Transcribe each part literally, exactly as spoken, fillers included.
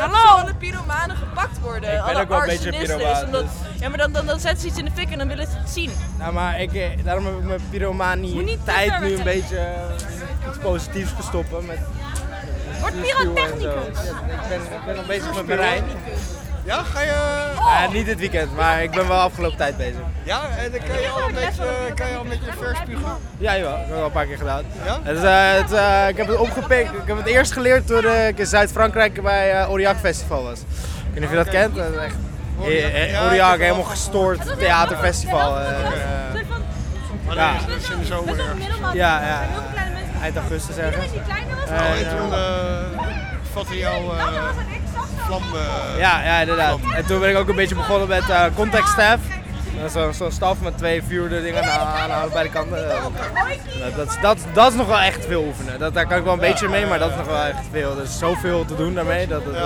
dat Hallo. zo de pyromanen gepakt worden. Ik ben Alle ook wel een beetje arsonisten, pyromaan, omdat- dus- Ja, maar dan, dan, dan zetten ze iets in de fik en dan willen ze het zien. Nou, maar ik, eh, daarom heb ik mijn Moet pyromanie niet te tijd ver nu een weg. beetje eh, iets positiefs te stoppen. Met Word vuurspuwen en zo. pyrotechnicus. Ja, ik, ben, ik ben nog bezig met mijn Rijn. Ja, ga je... Ja, niet dit weekend, maar ik ben wel afgelopen tijd bezig. Ja, en dan kan je al een beetje, kan je al een beetje verspugen. Ja, jawel. Dat heb ik al een paar keer gedaan. Ja? Het, is, eh, het, eh, ik heb het opgepikt. Ik heb het eerst geleerd toen eh, ik in Zuid-Frankrijk bij uh, Aurillac Festival was. Ik weet niet of je dat kent. Dat is echt Aurillac, eh, eh, ja, Aurillac, ik heb helemaal wel- gestoord theaterfestival. eh, eh, Maar Ja. dat is in de zomer ergens. ja, ja, eind augustus ergens. Oh, en toen uh, vatte jouw uh, vlam... Uh, Ja, ja, inderdaad. En toen ben ik ook een beetje begonnen met uh, contact staff. Dat is zo'n zo staf met twee vuurde dingen aan, aan, aan beide kanten. Dat, dat, is- dat, dat is nog wel echt veel oefenen. Dat, daar kan ik wel een beetje mee, maar dat is nog wel echt veel. Er is zoveel te doen daarmee. Dat het, uh,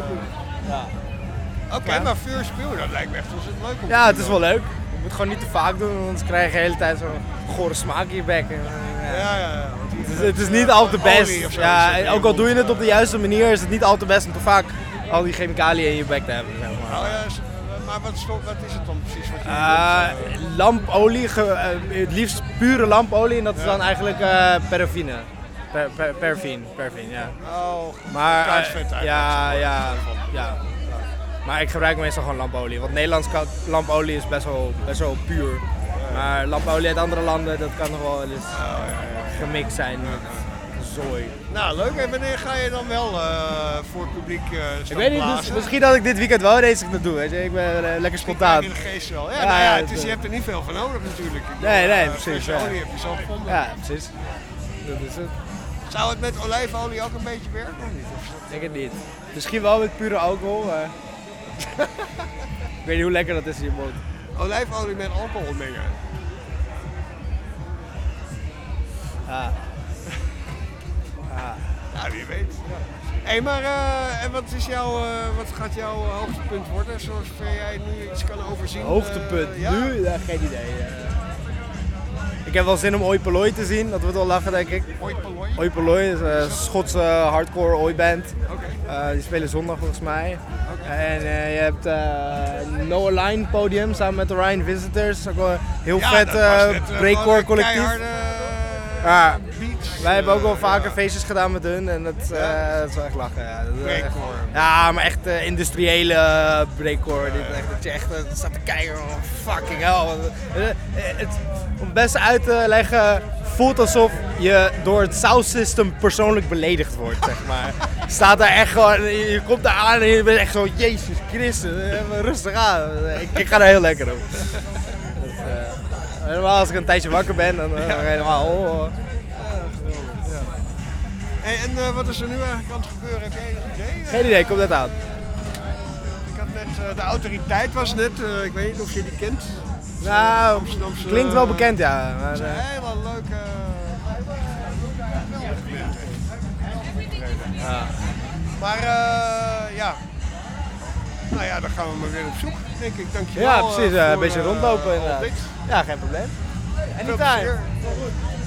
ja. Oké, okay, maar vuurspuwen, dat lijkt me echt ontzettend leuk om te ja, het doen. is wel leuk. Je moet het gewoon niet te vaak doen, want anders krijg je de hele tijd zo'n gore smaak in je bek. En, uh, Ja, ja, ja. Want Het is, het is niet altijd olie best. of zo Ja, is het en ook al doe je het op de juiste manier, is het niet altijd best om te vaak al die chemicaliën in je bek te hebben. Zeg maar. Oh ja, is- maar wat is, wat is het dan precies? Wat je Uh, lampolie, ge, uh, het liefst pure lampolie en dat is dan eigenlijk uh, paraffine. Per, per, perfine, perfine, ja. Oh, Maar kruidvet uh, eigenlijk. ja, ja, ja. Maar ik gebruik meestal gewoon lampolie, want Nederlands ka- lampolie is best wel, best wel puur. Maar lampolie uit andere landen, dat kan nog wel eens uh, gemixt zijn met zooi. Nou, leuk. En wanneer ga je dan wel uh, voor het publiek uh, staan Ik weet niet, dus, blazen? misschien dat ik dit weekend wel deze naartoe, weet je. Ik ben uh, lekker spontaan. In de geest wel. Ja, Ja, nou ja, ja, het is, dat- je hebt er niet veel van nodig natuurlijk. Ik Nee, bedoel, nee, uh, precies, frisse ja. olie heb je zelf gevonden. Ja, precies. Dat is het. Zou het met olijfolie ook een beetje werken of niet? Of is dat- Ik denk het niet. Misschien wel met pure alcohol, maar... ik weet niet hoe lekker dat is in je mond. Olijfolie met alcohol mengen. Ja. Ja. Ja, wie weet. Hé, hey, maar uh, en wat, is jouw, uh, wat gaat jouw uh, hoogtepunt worden, zover jij nu iets kan overzien? Hoogtepunt Uh, ja? nu? Ja, geen idee. Uh, ik heb wel zin om Oi Polloi te zien, dat wordt wel lachen denk ik. Oi Polloi? Oi Polloi is een Schotse hardcore oi band. Oké. Uh, die spelen zondag volgens mij. En uh, je hebt uh, No Align podium samen met de Ryan Visitors. Ook wel een heel Ja, vet dat was uh, net, uh, breakcore gewoon een collectief. keiharde, uh, Ja. beats. Wij hebben ook wel Uh, vaker ja. feestjes gedaan met hun en dat, uh, Ja. dat is wel echt lachen. Ja, dat is echt- Breakcore. ja, maar echt uh, industriële breakcore. Dit, echt, dat je echt uh, staat te kijken, oh, fucking hell. Uh, het, om het beste uit te leggen, voelt alsof je door het sound system persoonlijk beledigd wordt, zeg maar. Je staat daar echt gewoon, je je komt daar aan en je bent echt zo, Jezus Christus, even rustig aan. Ik, ik ga er heel lekker op. Dat, uh, helemaal als ik een tijdje wakker ben, dan uh, helemaal... Oh, Hey, en uh, wat is er nu eigenlijk aan het gebeuren? Heb jij een idee? geen idee, komt net aan. Ik had net, uh, de autoriteit was net, uh, ik weet niet of je die kent. Nou, Amsterdamse, klinkt wel uh, bekend, ja. Maar, Dat is een uh, hele leuke... ja. Maar uh, ja, nou ja, dan gaan we maar weer op zoek, denk ik. Dankjewel. Ja, precies. uh, uh, een voor, beetje uh, rondlopen al inderdaad. dit. Ja, geen probleem. Veel Anytime. plezier.